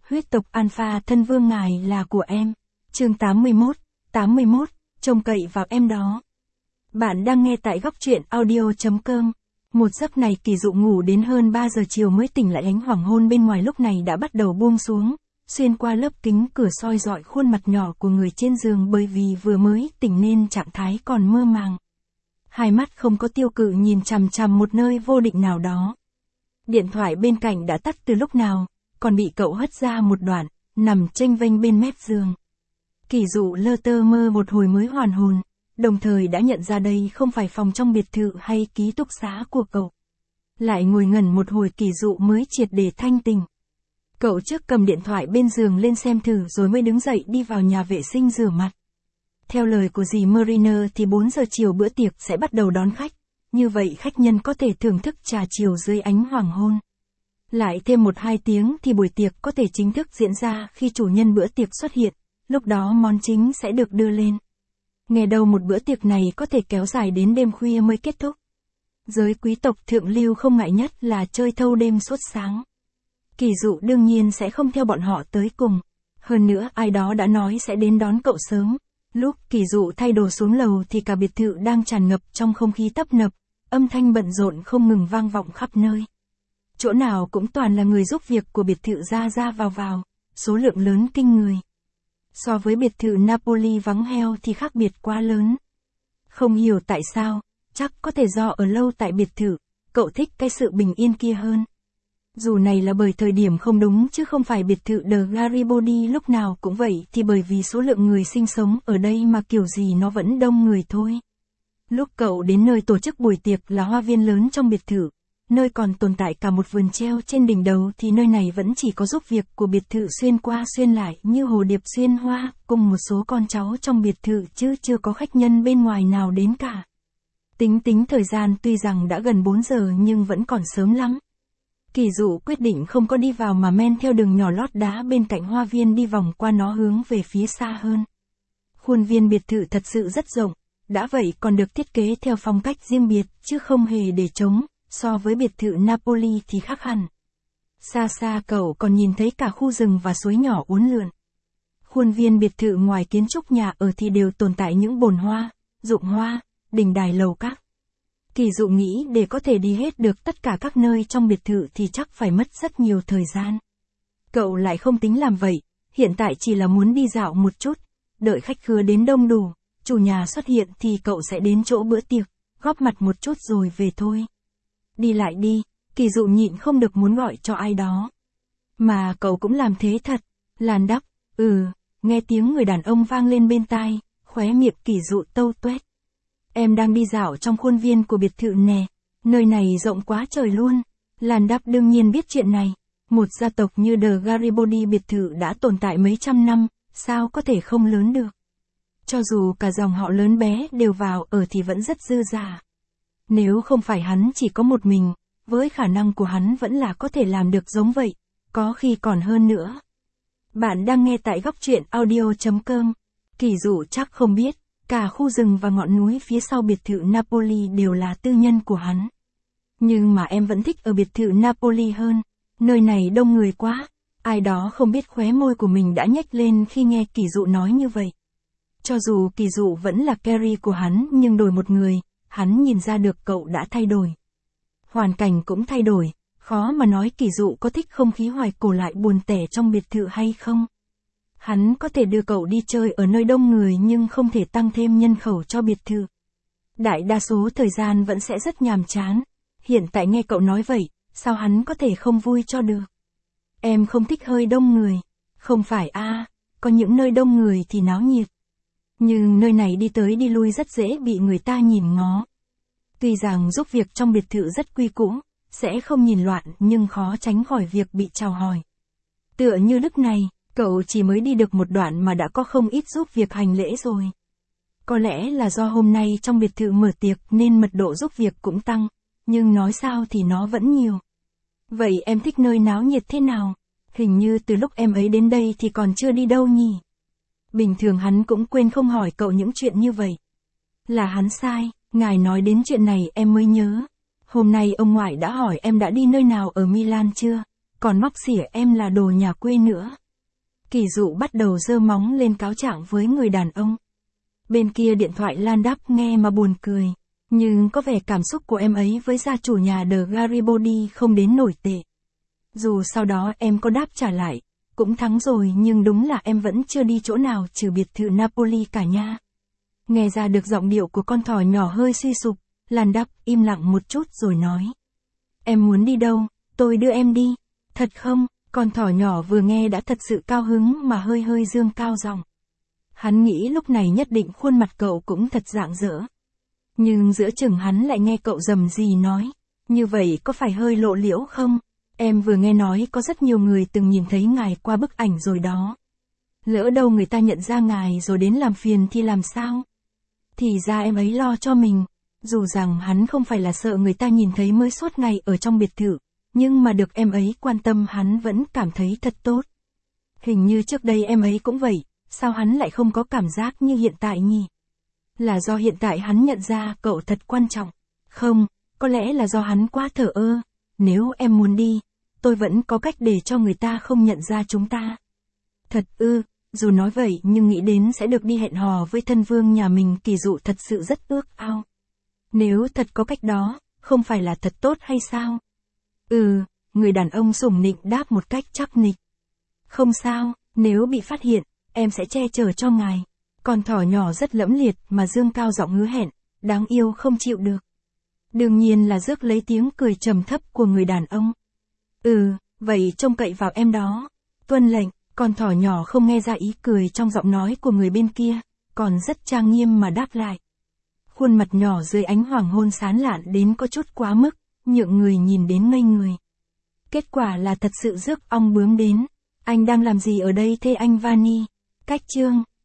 huyết tộc Alpha thân vương ngài là của em. Chương 81, trông cậy vào em đó. Bạn đang nghe tại góc truyện audio.com. Một giấc này Kỳ Dụ ngủ đến hơn 3 giờ chiều mới tỉnh lại, ánh hoàng hôn bên ngoài lúc này đã bắt đầu buông xuống, xuyên qua lớp kính cửa soi rọi khuôn mặt nhỏ của người trên giường, bởi vì vừa mới tỉnh nên trạng thái còn mơ màng. Hai mắt không có tiêu cự nhìn chằm chằm một nơi vô định nào đó. Điện thoại bên cạnh đã tắt từ lúc nào, còn bị cậu hất ra một đoạn, nằm chênh vênh bên mép giường. Kỳ Dụ lơ tơ mơ một hồi mới hoàn hồn, đồng thời đã nhận ra đây không phải phòng trong biệt thự hay ký túc xá của cậu. Lại ngồi ngẩn một hồi Kỳ Dụ mới triệt để thanh tỉnh. Cậu trước cầm điện thoại bên giường lên xem thử rồi mới đứng dậy đi vào nhà vệ sinh rửa mặt. Theo lời của dì Mariner thì 4 giờ chiều bữa tiệc sẽ bắt đầu đón khách, như vậy khách nhân có thể thưởng thức trà chiều dưới ánh hoàng hôn. Lại thêm 1-2 tiếng thì buổi tiệc có thể chính thức diễn ra khi chủ nhân bữa tiệc xuất hiện, lúc đó món chính sẽ được đưa lên. Nghe đâu một bữa tiệc này có thể kéo dài đến đêm khuya mới kết thúc. Giới quý tộc thượng lưu không ngại nhất là chơi thâu đêm suốt sáng. Kỳ Dụ đương nhiên sẽ không theo bọn họ tới cùng. Hơn nữa ai đó đã nói sẽ đến đón cậu sớm. Lúc Kỳ Dụ thay đồ xuống lầu thì cả biệt thự đang tràn ngập trong không khí tấp nập, âm thanh bận rộn không ngừng vang vọng khắp nơi. Chỗ nào cũng toàn là người giúp việc của biệt thự ra ra vào, số lượng lớn kinh người. So với biệt thự Napoli vắng heo thì khác biệt quá lớn. Không hiểu tại sao, chắc có thể do ở lâu tại biệt thự, cậu thích cái sự bình yên kia hơn. Dù này là bởi thời điểm không đúng chứ không phải biệt thự The Garibaldi lúc nào cũng vậy, thì bởi vì số lượng người sinh sống ở đây mà kiểu gì nó vẫn đông người thôi. Lúc cậu đến nơi tổ chức buổi tiệc là hoa viên lớn trong biệt thự, nơi còn tồn tại cả một vườn treo trên đỉnh đầu, thì nơi này vẫn chỉ có giúp việc của biệt thự xuyên qua xuyên lại như hồ điệp xuyên hoa, cùng một số con cháu trong biệt thự chứ chưa có khách nhân bên ngoài nào đến cả. Tính thời gian tuy rằng đã gần 4 giờ nhưng vẫn còn sớm lắm. Kỳ Dụ quyết định không có đi vào mà men theo đường nhỏ lót đá bên cạnh hoa viên đi vòng qua nó hướng về phía xa hơn. Khuôn viên biệt thự thật sự rất rộng, đã vậy còn được thiết kế theo phong cách riêng biệt chứ không hề để trống, so với biệt thự Napoli thì khác hẳn. Xa xa cậu còn nhìn thấy cả khu rừng và suối nhỏ uốn lượn. Khuôn viên biệt thự ngoài kiến trúc nhà ở thì đều tồn tại những bồn hoa, dụng hoa, đình đài lầu các. Kỳ Dụ nghĩ để có thể đi hết được tất cả các nơi trong biệt thự thì chắc phải mất rất nhiều thời gian. Cậu lại không tính làm vậy, hiện tại chỉ là muốn đi dạo một chút, đợi khách khứa đến đông đủ, chủ nhà xuất hiện thì cậu sẽ đến chỗ bữa tiệc, góp mặt một chút rồi về thôi. Đi lại đi, Kỳ Dụ nhịn không được muốn gọi cho ai đó. Mà cậu cũng làm thế thật, làn đắp, nghe tiếng người đàn ông vang lên bên tai, khóe miệng Kỳ Dụ tâu tuét. Em đang đi dạo trong khuôn viên của biệt thự nè, nơi này rộng quá trời luôn. Làn đắp đương nhiên biết chuyện này, một gia tộc như The Garibaldi biệt thự đã tồn tại mấy trăm năm, sao có thể không lớn được. Cho dù cả dòng họ lớn bé đều vào ở thì vẫn rất dư dả. Nếu không phải hắn chỉ có một mình, với khả năng của hắn vẫn là có thể làm được giống vậy, có khi còn hơn nữa. Bạn đang nghe tại góc truyện audio.com. Kỳ Dụ chắc không biết, cả khu rừng và ngọn núi phía sau biệt thự Napoli đều là tư nhân của hắn. Nhưng mà em vẫn thích ở biệt thự Napoli hơn, nơi này đông người quá. Ai đó không biết khóe môi của mình đã nhếch lên khi nghe Kỳ Dụ nói như vậy. Cho dù Kỳ Dụ vẫn là Carrie của hắn nhưng đổi một người, hắn nhìn ra được cậu đã thay đổi. Hoàn cảnh cũng thay đổi, khó mà nói Kỳ Dụ có thích không khí hoài cổ lại buồn tẻ trong biệt thự hay không. Hắn có thể đưa cậu đi chơi ở nơi đông người nhưng không thể tăng thêm nhân khẩu cho biệt thự. Đại đa số thời gian vẫn sẽ rất nhàm chán. Hiện tại nghe cậu nói vậy, sao hắn có thể không vui cho được. Em không thích hơi đông người. Không phải có những nơi đông người thì náo nhiệt. Nhưng nơi này đi tới đi lui rất dễ bị người ta nhìn ngó. Tuy rằng giúp việc trong biệt thự rất quy củ, sẽ không nhìn loạn nhưng khó tránh khỏi việc bị chào hỏi. Tựa như lúc này, cậu chỉ mới đi được một đoạn mà đã có không ít giúp việc hành lễ rồi. Có lẽ là do hôm nay trong biệt thự mở tiệc nên mật độ giúp việc cũng tăng, nhưng nói sao thì nó vẫn nhiều. Vậy em thích nơi náo nhiệt thế nào? Hình như từ lúc em ấy đến đây thì còn chưa đi đâu nhỉ? Bình thường hắn cũng quên không hỏi cậu những chuyện như vậy. Là hắn sai, ngài nói đến chuyện này em mới nhớ. Hôm nay ông ngoại đã hỏi em đã đi nơi nào ở Milan chưa? còn móc xỉa em là đồ nhà quê nữa. Kỳ dụ bắt đầu giơ móng lên cáo trạng với người đàn ông. Bên kia điện thoại Lan đáp nghe mà buồn cười. Nhưng có vẻ cảm xúc của em ấy với gia chủ nhà The Garibaldi không đến nổi tệ. Dù sau đó em có đáp trả lại, cũng thắng rồi nhưng đúng là em vẫn chưa đi chỗ nào trừ biệt thự Napoli cả nha. Nghe ra được giọng điệu của con thỏ nhỏ hơi suy sụp, Lan đáp im lặng một chút rồi nói. Em muốn đi đâu, tôi đưa em đi. Thật không? Con thỏ nhỏ vừa nghe đã thật sự cao hứng mà hơi hơi dương cao giọng. Hắn nghĩ lúc này nhất định khuôn mặt cậu cũng thật rạng rỡ. Nhưng giữa chừng hắn lại nghe cậu rầm rì nói. Như vậy có phải hơi lộ liễu không? Em vừa nghe nói có rất nhiều người từng nhìn thấy ngài qua bức ảnh rồi đó. Lỡ đâu người ta nhận ra ngài rồi đến làm phiền thì làm sao? Thì ra em ấy lo cho mình. Dù rằng hắn không phải là sợ người ta nhìn thấy mới suốt ngày ở trong biệt thự, nhưng mà được em ấy quan tâm hắn vẫn cảm thấy thật tốt. Hình như trước đây em ấy cũng vậy, sao hắn lại không có cảm giác như hiện tại nhỉ? Là do hiện tại hắn nhận ra cậu thật quan trọng. Không, có lẽ là do hắn quá thờ ơ. Nếu em muốn đi, tôi vẫn có cách để cho người ta không nhận ra chúng ta. Thật ư, dù nói vậy nhưng nghĩ đến sẽ được đi hẹn hò với thân vương nhà mình Kỳ dụ thật sự rất ước ao. Nếu thật có cách đó, không phải là thật tốt hay sao? Người đàn ông sủng nịnh đáp một cách chắc nịch. Không sao, nếu bị phát hiện, em sẽ che chở cho ngài. Con thỏ nhỏ rất lẫm liệt mà dương cao giọng hứa hẹn, đáng yêu không chịu được. Đương nhiên là rước lấy tiếng cười trầm thấp của người đàn ông. Vậy trông cậy vào em đó. Tuân lệnh, con thỏ nhỏ không nghe ra ý cười trong giọng nói của người bên kia, còn rất trang nghiêm mà đáp lại. Khuôn mặt nhỏ dưới ánh hoàng hôn sáng lạn đến có chút quá mức, nhượng người nhìn đến ngây người. Kết quả là thật sự rước ong bướm đến. Anh đang làm gì ở đây thế anh Vani? Cách chương